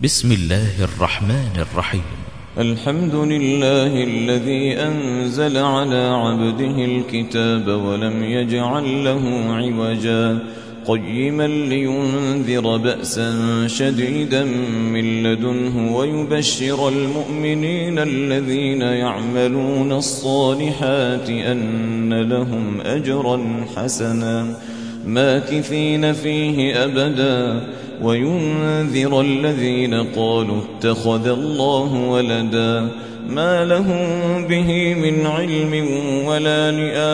بسم الله الرحمن الرحيم. الحمد لله الذي أنزل على عبده الكتاب ولم يجعل له عوجا قيما لينذر بأسا شديدا من لدنه ويبشر المؤمنين الذين يعملون الصالحات أن لهم أجرا حسنا ماكثين فيه أبدا وينذر الذين قالوا اتخذ الله ولدا ما لهم به من علم ولا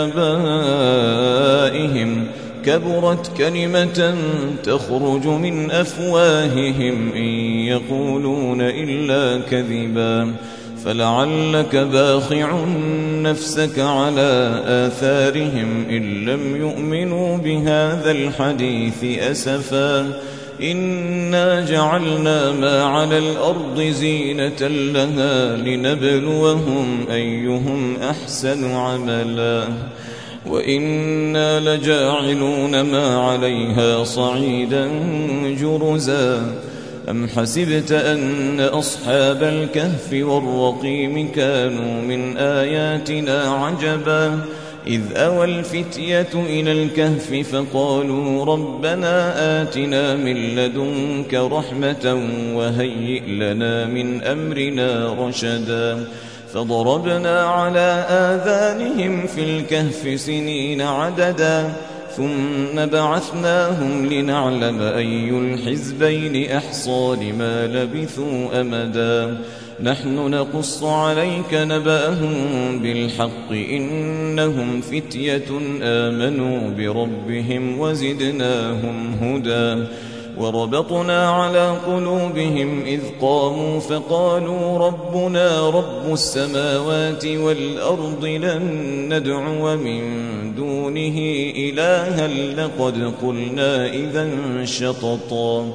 لآبائهم كبرت كلمة تخرج من أفواههم إن يقولون إلا كذبا فلعلك باخع نفسك على آثارهم إن لم يؤمنوا بهذا الحديث أسفا إنا جعلنا ما على الأرض زينة لها لنبلوهم أيهم أحسن عملا وإنا لجاعلون ما عليها صعيدا جرزا أم حسبت أن أصحاب الكهف والرقيم كانوا من آياتنا عجبا إذ أوى الفتية إلى الكهف فقالوا ربنا آتنا من لدنك رحمة وهيئ لنا من أمرنا رشدا فضربنا على آذانهم في الكهف سنين عددا ثم بعثناهم لنعلم أي الحزبين أحصى لما لبثوا أمدا نحن نقص عليك نبأهم بالحق إنهم فتية آمنوا بربهم وزدناهم هدى وربطنا على قلوبهم إذ قاموا فقالوا ربنا رب السماوات والأرض لن ندعو من دونه إلها لقد قلنا إذا شططا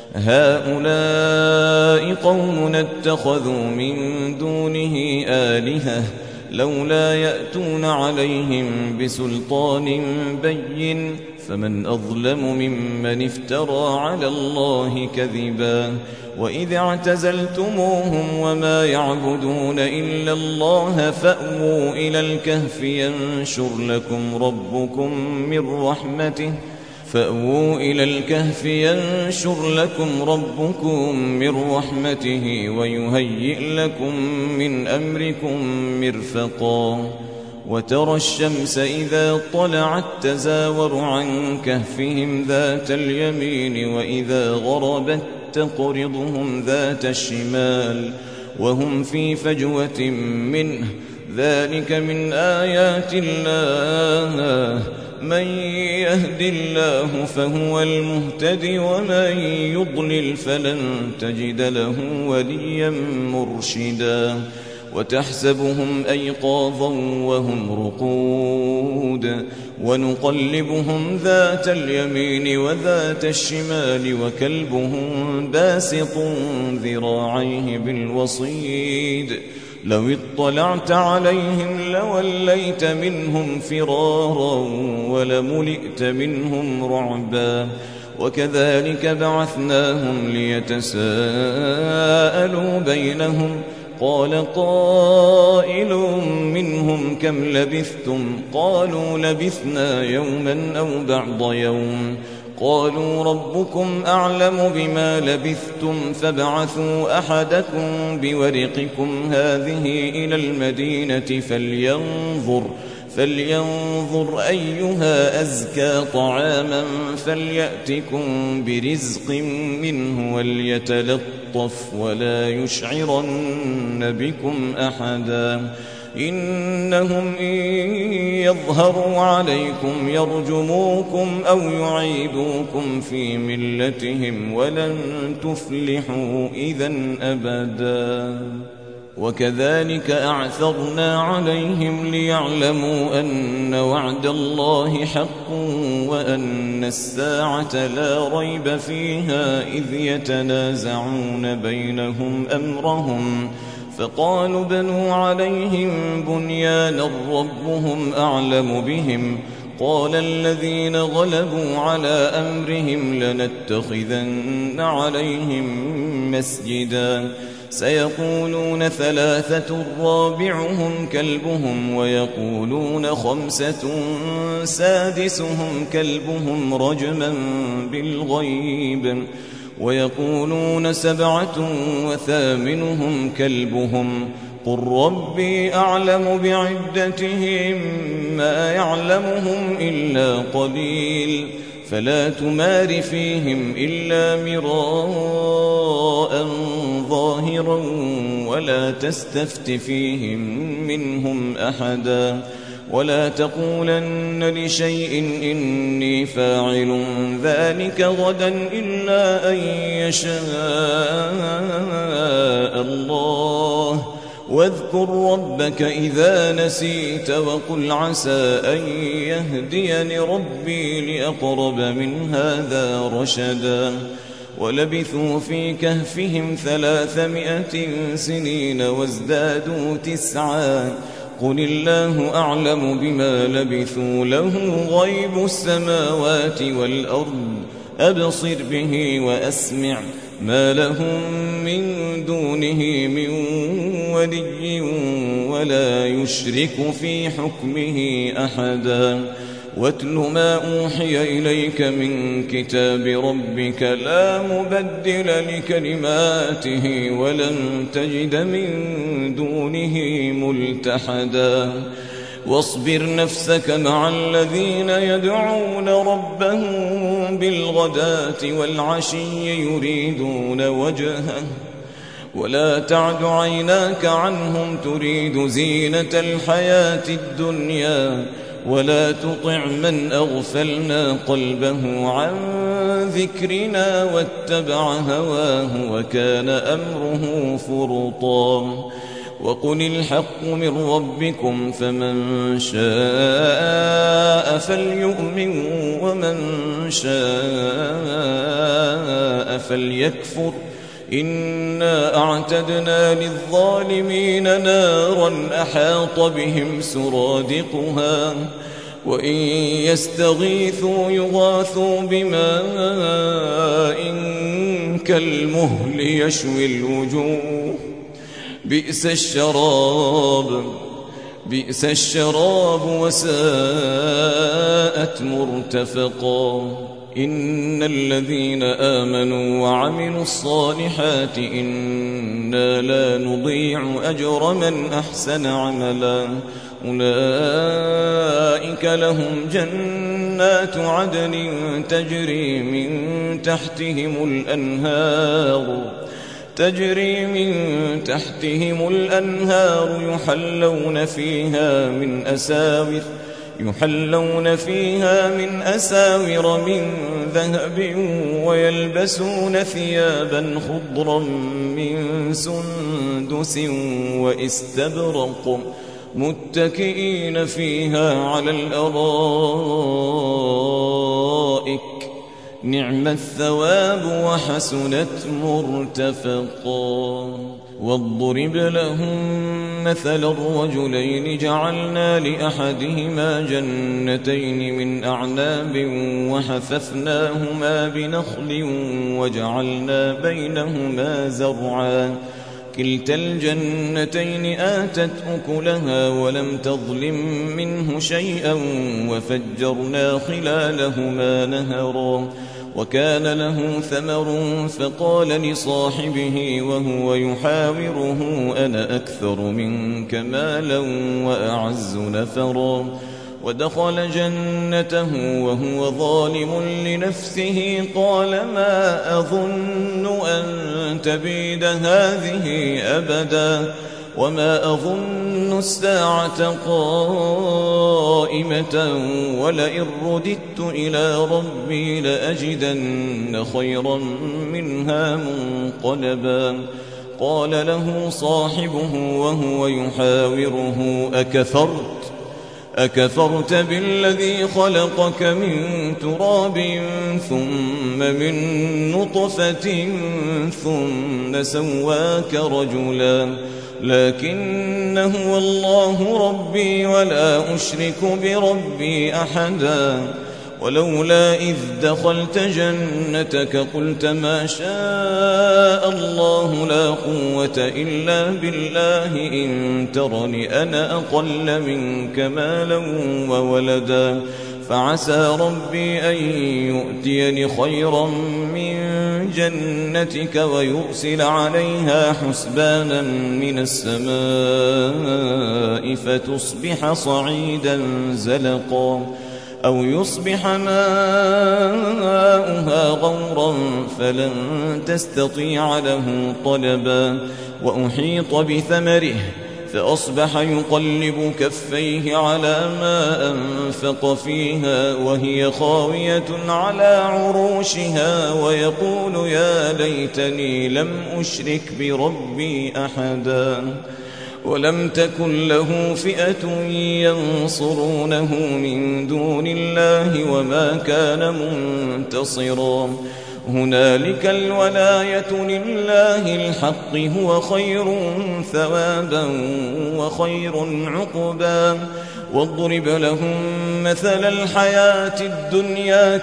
هؤلاء قوم اتخذوا من دونه آلهة لولا يأتون عليهم بسلطان بين فمن أظلم ممن افترى على الله كذبا وإذ اعتزلتموهم وما يعبدون إلا الله فأووا إلى الكهف ينشر لكم ربكم من رحمته ويهيئ لكم من أمركم مرفقا وترى الشمس إذا طلعت تزاور عن كهفهم ذات اليمين وإذا غربت تقرضهم ذات الشمال وهم في فجوة منه ذلك من آيات الله من يهد الله فهو المهتدي ومن يضلل فلن تجد له وليا مرشدا وتحسبهم أيقاظا وهم رقود ونقلبهم ذات اليمين وذات الشمال وكلبهم باسط ذراعيه بالوصيد لو اطلعت عليهم لوليت منهم فرارا ولملئت منهم رعبا وكذلك بعثناهم ليتساءلوا بينهم قال قائل منهم كم لبثتم قالوا لبثنا يوما أو بعض يوم قالوا ربكم أعلم بما لبثتم فابعثوا أحدكم بورقكم هذه إلى المدينة فلينظر أيها أزكى طعاما فليأتكم برزق منه وليتلطف ولا يشعرن بكم أحدا إنهم إن يظهروا عليكم يرجموكم أو يعيدوكم في ملتهم ولن تفلحوا إذن أبدا وكذلك أعثرنا عليهم ليعلموا أن وعد الله حق وأن الساعة لا ريب فيها إذ يتنازعون بينهم أمرهم فقالوا بنوا عليهم بنيانا ربهم أعلم بهم قال الذين غلبوا على أمرهم لنتخذن عليهم مسجدا سيقولون 3 رابعهم كلبهم ويقولون 5 سادسهم كلبهم رجما بالغيب ويقولون 7 وثامنهم كلبهم قل ربي أعلم بعدتهم ما يعلمهم إلا قليل فلا تمار فيهم إلا مراء ظاهرا ولا تستفت فيهم منهم أحدا ولا تقولن لشيء إني فاعل ذلك غدا إلا أن يشاء الله واذكر ربك إذا نسيت وقل عسى أن يهديني ربي لأقرب من هذا رشدا ولبثوا في كهفهم 300 سنين وازدادوا 9 قل الله أعلم بما لبثوا له غيب السماوات والأرض أبصر به وأسمع ما لهم من دونه من ولي ولا يشرك في حكمه أحدا واتل ما أوحي إليك من كتاب ربك لا مبدل لكلماته ولن تجد من دونه ملتحدا واصبر نفسك مع الذين يدعون ربهم بالغداة والعشي يريدون وجهه ولا تعد عيناك عنهم تريد زينة الحياة الدنيا ولا تطع من أغفلنا قلبه عن ذكرنا واتبع هواه وكان أمره فرطا وقل الحق من ربكم فمن شاء فليؤمن ومن شاء فليكفر إنا أعتدنا للظالمين نارا أحاط بهم سرادقها وإن يستغيثوا يغاثوا بماء كالمهل يشوي الوجوه بئس الشراب وساءت مرتفقا إن الذين آمنوا وعملوا الصالحات إنا لا نضيع أجر من أحسن عملا أولئك لهم جنات عدن تجري من تحتهم الأنهار يحلون فيها من أساور من ذهب ويلبسون ثيابا خضرا من سندس وإستبرق متكئين فيها على الأرائك نعم الثواب وحسنت مرتفقا واضرب لهم مثل الرجلين جعلنا لأحدهما جنتين من أعناب وحففناهما بنخل وجعلنا بينهما زرعا كلتا الجنتين آتت أكلها ولم تظلم منه شيئا وفجرنا خلالهما نهرا وكان له ثمر فقال لصاحبه وهو يحاوره أنا أكثر منك مالا وأعز نفرا ودخل جنته وهو ظالم لنفسه قال ما أظن أن تبيد هذه أبدا وما أظن الساعة قائمة ولئن رددت إلى ربي لأجدن خيرا منها منقلبا قال له صاحبه وهو يحاوره أكفرت بالذي خلقك من تراب ثم من نطفة ثم سواك رجلا لكن هو الله ربي ولا أشرك بربي أحدا ولولا إذ دخلت جنتك قلت ما شاء الله لا قوة إلا بالله إن ترني أنا أقل منك مالا وولدا فعسى ربي أن يؤتيني خيرا من جنتك ويرسل عليها حسبانا من السماء فتصبح صعيدا زلقا أو يصبح ماؤها غورا فلن تستطيع له طلبا وأحيط بثمره فأصبح يقلب كفيه على ما أنفق فيها وهي خاوية على عروشها ويقول يا ليتني لم أشرك بربي أحدا ولم تكن له فئة ينصرونه من دون الله وما كان منتصرا هنالك الولاية لله الحق هو خير ثوابا وخير عقبا واضرب لهم مثل الحياة الدنيا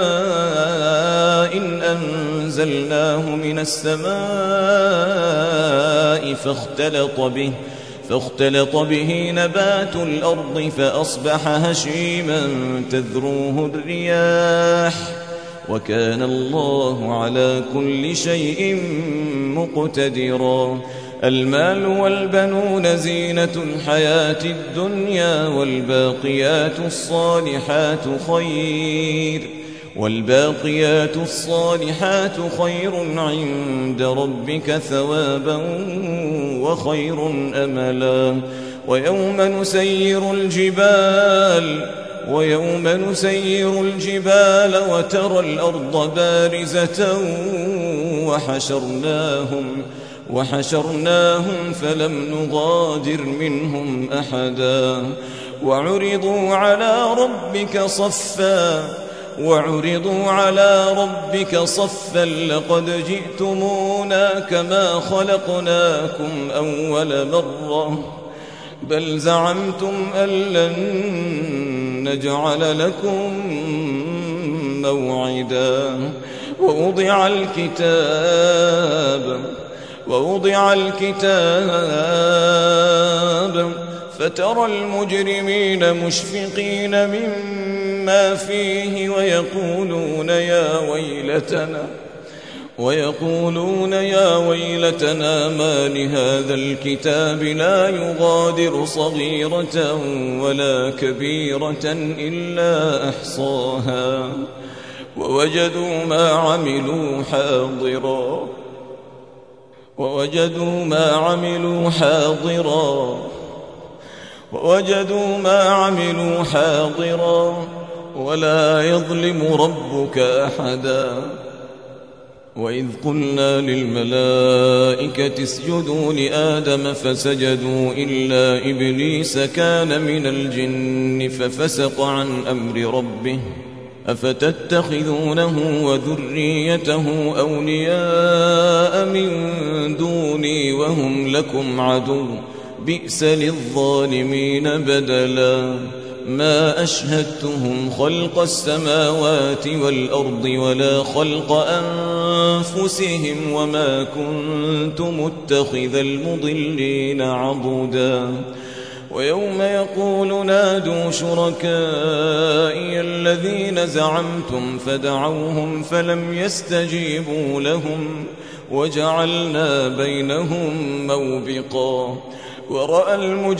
كماء إن أنزلناه من السماء فاختلط به نبات الأرض فأصبح هشيما تذروه الرياح وكان الله على كل شيء مقتدرا المال والبنون زينة الحياة الدنيا والباقيات الصالحات خير عند ربك ثوابا وخير أملا ويوم نسير الجبال وترى الأرض بارزة وحشرناهم فلم نغادر منهم أحدا وعرضوا على ربك صفا لقد جئتمونا كما خلقناكم أول مرة بل زعمتم أن لن نجعل لكم موعدا ووضع الكتاب فترى المجرمين مشفقين مما فيه ويقولون يا ويلتنا ما لهذا الكتاب لا يغادر صغيرة ولا كبيرة إلا أحصاها ووجدوا ما عملوا حاضرا ولا يظلم ربك أحدا وإذ قلنا للملائكة اسجدوا لآدم فسجدوا إلا إبليس كان من الجن ففسق عن أمر ربه أفتتخذونه وذريته أولياء من دوني وهم لكم عدو بئس للظالمين بدلا ما أشهدتهم خلق السماوات والأرض ولا خلق أنفسهم وما كنت متخذ المضلين عضدا ويوم يقول نادوا شركائي الذين زعمتم فدعوهم فلم يستجيبوا لهم وجعلنا بينهم موبقا ورأى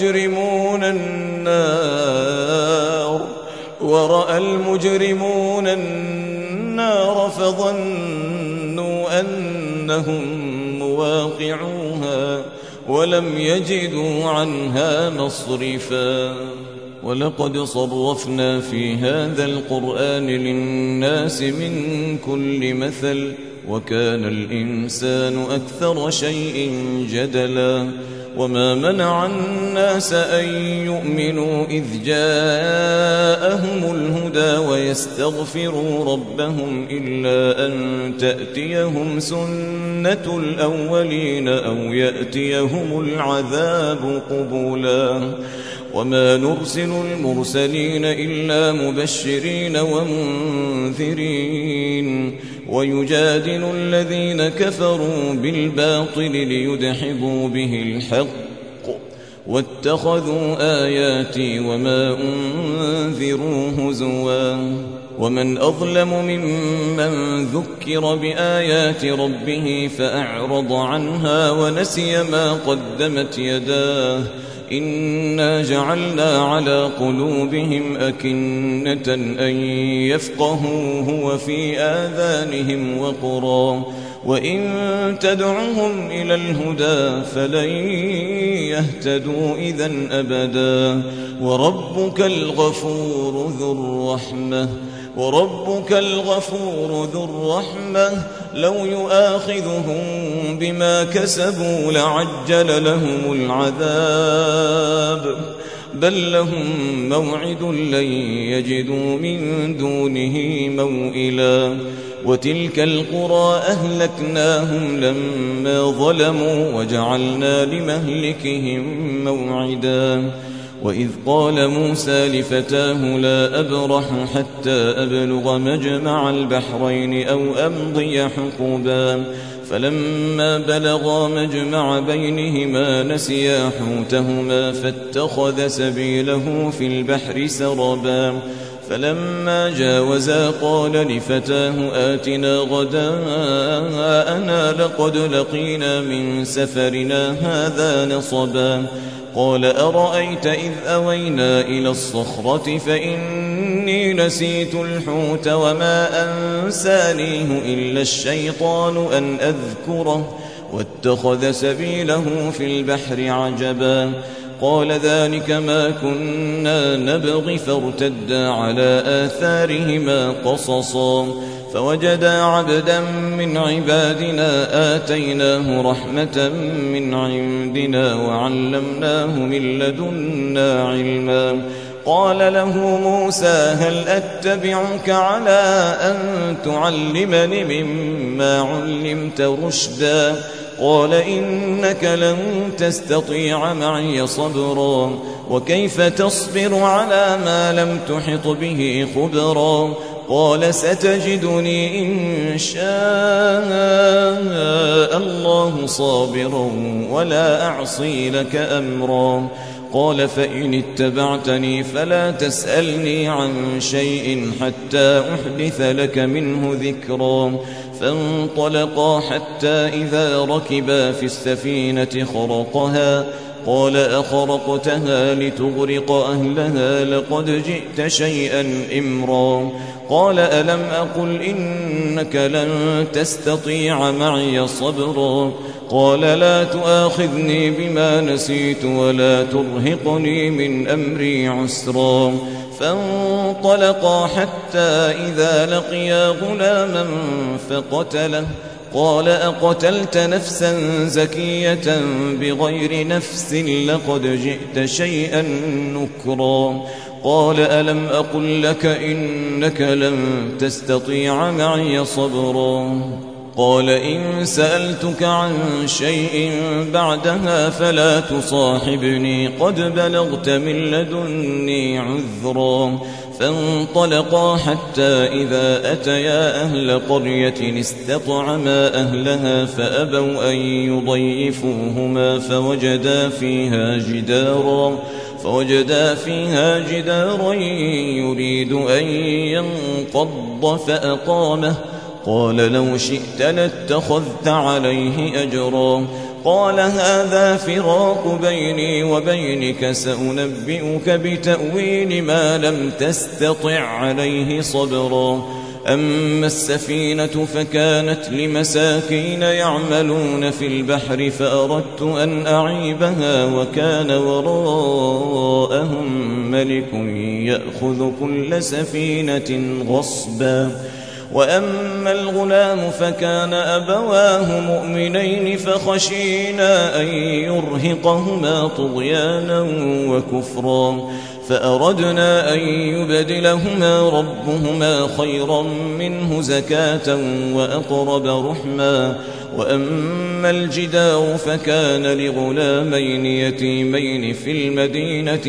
المجرمون النار فظنوا أنهم مواقعوها ولم يجدوا عنها مصرفا ولقد صرفنا في هذا القرآن للناس من كل مثل وكان الإنسان أكثر شيء جدلا وما منع الناس أن يؤمنوا إذ جاءهم الهدى ويستغفروا ربهم إلا أن تأتيهم سنة الأولين أو يأتيهم العذاب قبلا وما نرسل المرسلين إلا مبشرين ومنذرين ويجادل الذين كفروا بالباطل ليدحضوا به الحق واتخذوا آياتي وما أنذروا هزوا ومن أظلم ممن ذكر بآيات ربه فأعرض عنها ونسي ما قدمت يداه إنا جعلنا على قلوبهم أكنة أن يفقهوه وفي آذانهم وقرا وإن تدعهم إلى الهدى فلن يهتدوا إذن أبدا وربك الغفور ذو الرحمة لو يؤاخذهم بما كسبوا لعجل لهم العذاب بل لهم موعد لن يجدوا من دونه موئلا وتلك القرى أهلكناهم لما ظلموا وجعلنا لمهلكهم موعدا وإذ قال موسى لفتاه لا أبرح حتى أبلغ مجمع البحرين أو أمضي حقبا فلما بلغا مجمع بينهما نسيا حوتهما فاتخذ سبيله في البحر سربا فلما جاوزا قال لفتاه آتنا غداءنا لقد لقينا من سفرنا هذا نصبا قال أرأيت إذ أوينا إلى الصخرة فإني نسيت الحوت وما أنسانيه إلا الشيطان أن أذكره واتخذ سبيله في البحر عجبا قال ذلك ما كنا نبغي فارتدا على آثارهما قصصا فوجدا عبدا من عبادنا آتيناه رحمة من عندنا وعلمناه من لدنا علما قال له موسى هل أتبعك على أن تعلمني مما علمت رشدا قال إنك لن تستطيع معي صبرا وكيف تصبر على ما لم تحط به خبرا قال ستجدني إن شاء الله صابرا ولا أعصي لك أمرا قال فإن اتبعتني فلا تسألني عن شيء حتى أحدث لك منه ذكرا فانطلقا حتى إذا ركبا في السفينة خرقها قال أخرقتها لتغرق أهلها لقد جئت شيئا إمرا قال ألم أقل إنك لن تستطيع معي صبرا قال لا تؤاخذني بما نسيت ولا ترهقني من أمري عسرا فانطلقا حتى إذا لقيا غلاما فقتله قال أقتلت نفسا زكية بغير نفس لقد جئت شيئا نكرا قال ألم أقل لك إنك لن تستطيع معي صبرا قال إن سألتك عن شيء بعدها فلا تصاحبني قد بلغت من لدني عذرا فانطلقا حتى إذا أتيا أهل قرية استطعما أهلها فأبوا أن يضيفوهما فوجدا فيها جدارا يريد أن ينقض فأقامه قال لو شئت لاتخذت عليه أجرا قال هذا فراق بيني وبينك سأنبئك بتأويل ما لم تستطع عليه صبرا أما السفينة فكانت لمساكين يعملون في البحر فأردت أن أعيبها وكان وراءهم ملك يأخذ كل سفينة غصبا وأما الغلام فكان أبواه مؤمنين فخشينا أن يرهقهما طغيانا وكفرا فأردنا أن يبدلهما ربهما خيرا منه زكاة وأقرب رحما وأما الجدار فكان لغلامين يتيمين في المدينة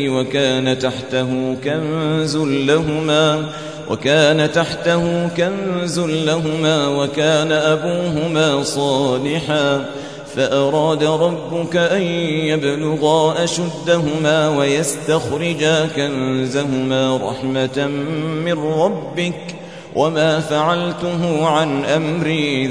وكان تحته كنز لهما وكان أبوهما صالحا فأراد ربك أن يبلغا أشدهما ويستخرجا كنزهما رحمة من ربك وما فعلته عن أمري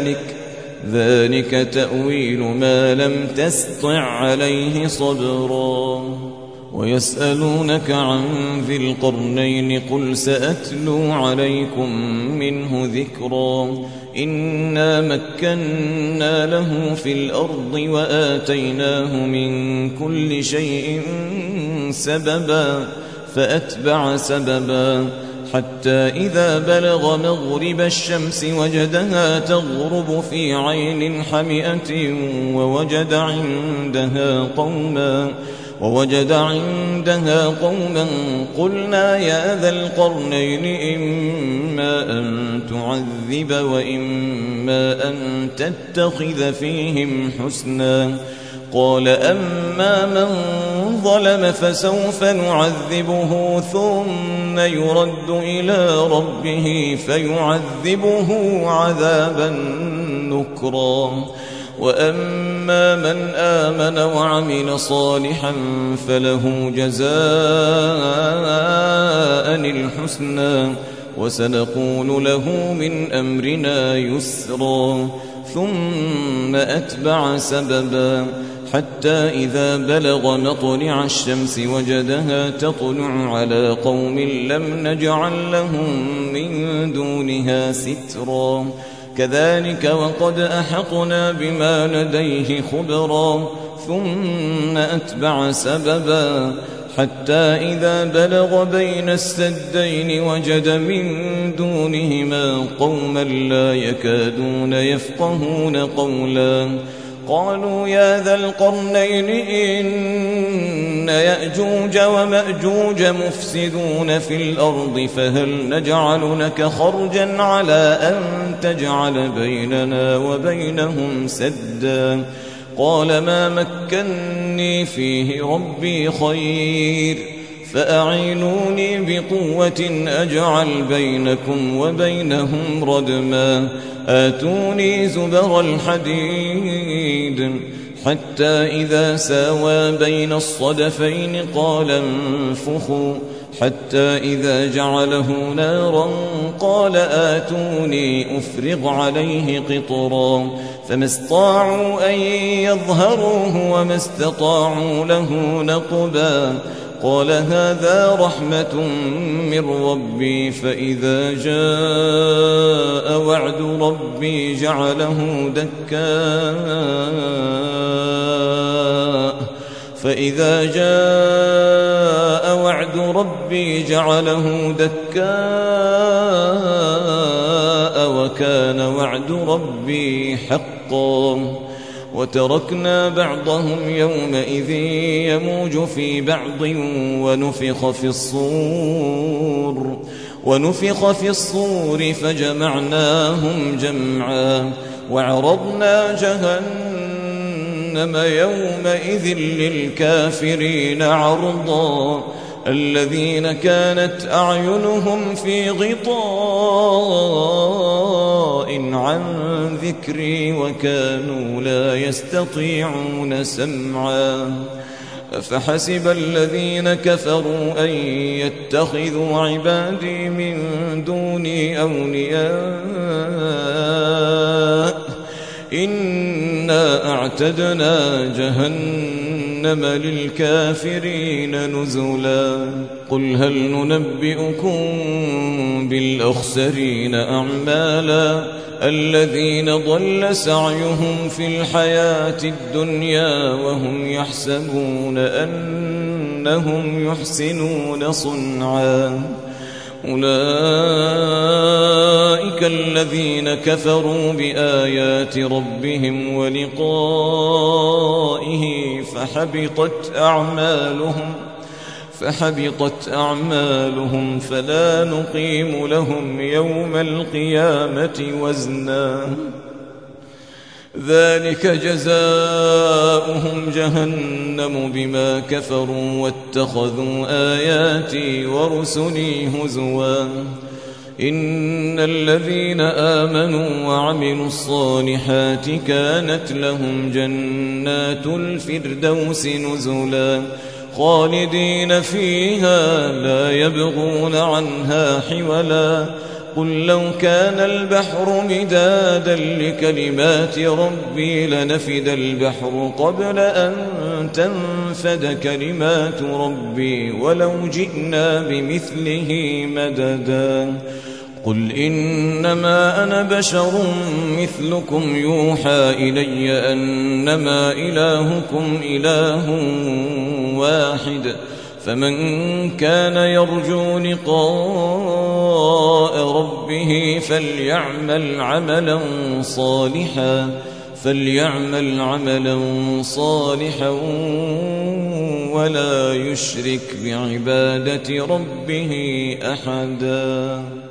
ذلك تأويل ما لم تستطع عليه صبرا ويسألونك عن ذي القرنين قل سأتلو عليكم منه ذكرا إنا مكنا له في الأرض وآتيناه من كل شيء سببا فأتبع سببا حتى إذا بلغ مغرب الشمس وجدها تغرب في عين حمئة ووجد عندها قوما قلنا يا ذا القرنين إما أن تعذب وإما أن تتخذ فيهم حسنا قال أما من ظلم فسوف نعذبه ثم يرد إلى ربه فيعذبه عذابا نكرا وأما من آمن وعمل صالحا فله جزاء الحسنى وسنقول له من أمرنا يسرا ثم أتبع سببا حتى إذا بلغ مطلع الشمس وجدها تطلع على قوم لم نجعل لهم من دونها سترا كذلك وقد أحطنا بما لديه خبرا ثم أتبع سببا حتى إذا بلغ بين السدين وجد من دونهما قوما لا يكادون يفقهون قولا قالوا يا ذا القرنين إن يأجوج ومأجوج مفسدون في الأرض فهل نجعل لك خرجا على أن تجعل بيننا وبينهم سدا قال ما مكني فيه ربي خير فأعينوني بقوة أجعل بينكم وبينهم ردما آتوني زبر الحديد حتى إذا ساوى بين الصدفين قال انفخوا حتى إذا جعله نارا قال آتوني أفرغ عليه قطرا فما استطاعوا أن يظهروه وما استطاعوا له نقبا قال هذا رحمة من ربي فإذا جاء وعد ربي جعله دكاء وكان وعد ربي حقا وتركنا بعضهم يومئذ يموج في بعض ونفخ في الصور فجمعناهم جمعا وعرضنا جهنم يومئذ للكافرين عرضا الذين كانت أعينهم في غطاء عن ذكري وكانوا لا يستطيعون سمعا أفحسب الذين كفروا أن يتخذوا عبادي من دوني أولياء إنا أعتدنا جهنم للكافرين نزلا قل هل ننبئكم بالأخسرين أعمالا الذين ضل سعيهم في الحياة الدنيا وهم يحسبون أنهم يحسنون صنعا أولئك الذين كفروا بآيات ربهم ولقائه فحبطت أعمالهم فلا نقيم لهم يوم القيامة وزنا ذلك جزاؤهم جهنم بما كفروا واتخذوا آياتي ورسلي هزوا إن الذين آمنوا وعملوا الصالحات كانت لهم جنات الفردوس نزلا خالدين فيها لا يبغون عنها حولا قل لو كان البحر مدادا لكلمات ربي لنفد البحر قبل أن تنفد كلمات ربي ولو جئنا بمثله مددا قل إنما أنا بشر مثلكم يوحى إلي أنما إلهكم إله واحد فمن كان يرجو لقاء ربه فليعمل عملا صالحا ولا يشرك بعبادة ربه أحدا.